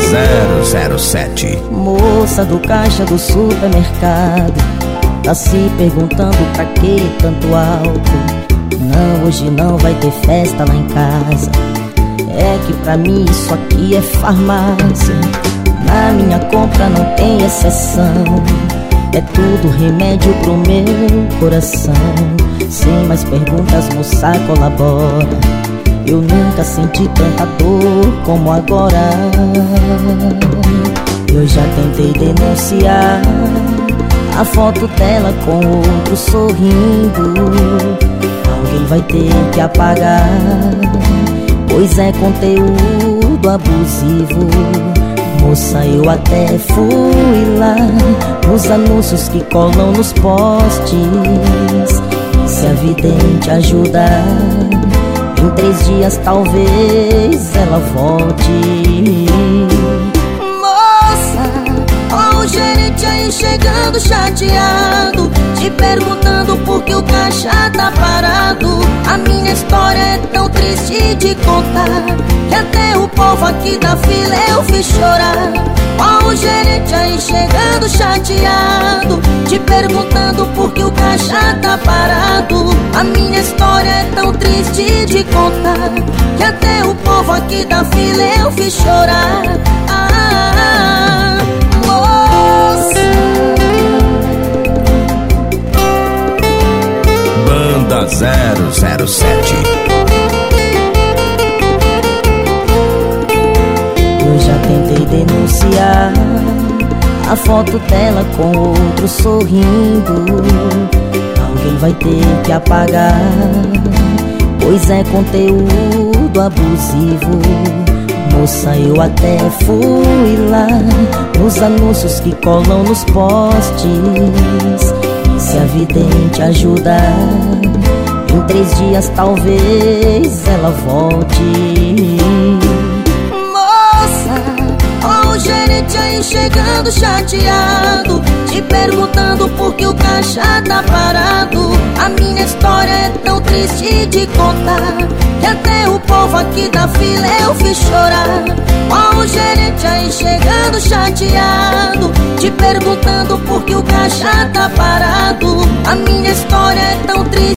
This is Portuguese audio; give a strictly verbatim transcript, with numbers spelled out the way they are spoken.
zero zero sete. Moça do caixa do supermercado, tá se perguntando pra que tanto álcool? Não, hoje não vai ter festa lá em casa. É que pra mim isso aqui é farmácia. Na minha compra não tem exceção. É tudo remédio pro meu coração. Sem mais perguntas, moça, colabora. Eu nunca senti tanta dor como agora. Eu já tentei denunciar a foto dela com outro sorrindo. Alguém vai ter que apagar, pois é conteúdo abusivo. Moça, eu até fui lá nos anúncios que colam nos postes. E se a vidente ajudar, em três dias talvez ela volte. Moça, ó o gerente aí chegando chateado, te perguntando por que o caixa tá parado. A minha história é tão triste de contar, que até o povo aqui da fila eu fiz chorar. Ó o gerente aí chegando chateado, te perguntando por que o caixa tá parado. A minha história é tão triste de contar, que até o povo aqui da fila eu fiz chorar. Ah, moça. Banda zero zero sete. Eu já tentei denunciar a foto dela com outro sorrindo. Alguém vai ter que apagar, pois é conteúdo abusivo. Moça, eu até fui lá nos anúncios que colam nos postes. E se a vidente ajudar, em três dias talvez ela volte. Ó o gerente aí chegando chateado, te perguntando por que o caixa tá parado. A minha história é tão triste de contar, que até o povo aqui da fila eu fiz chorar. Ó o gerente aí chegando chateado, te perguntando por que o caixa tá parado. A minha história é tão triste.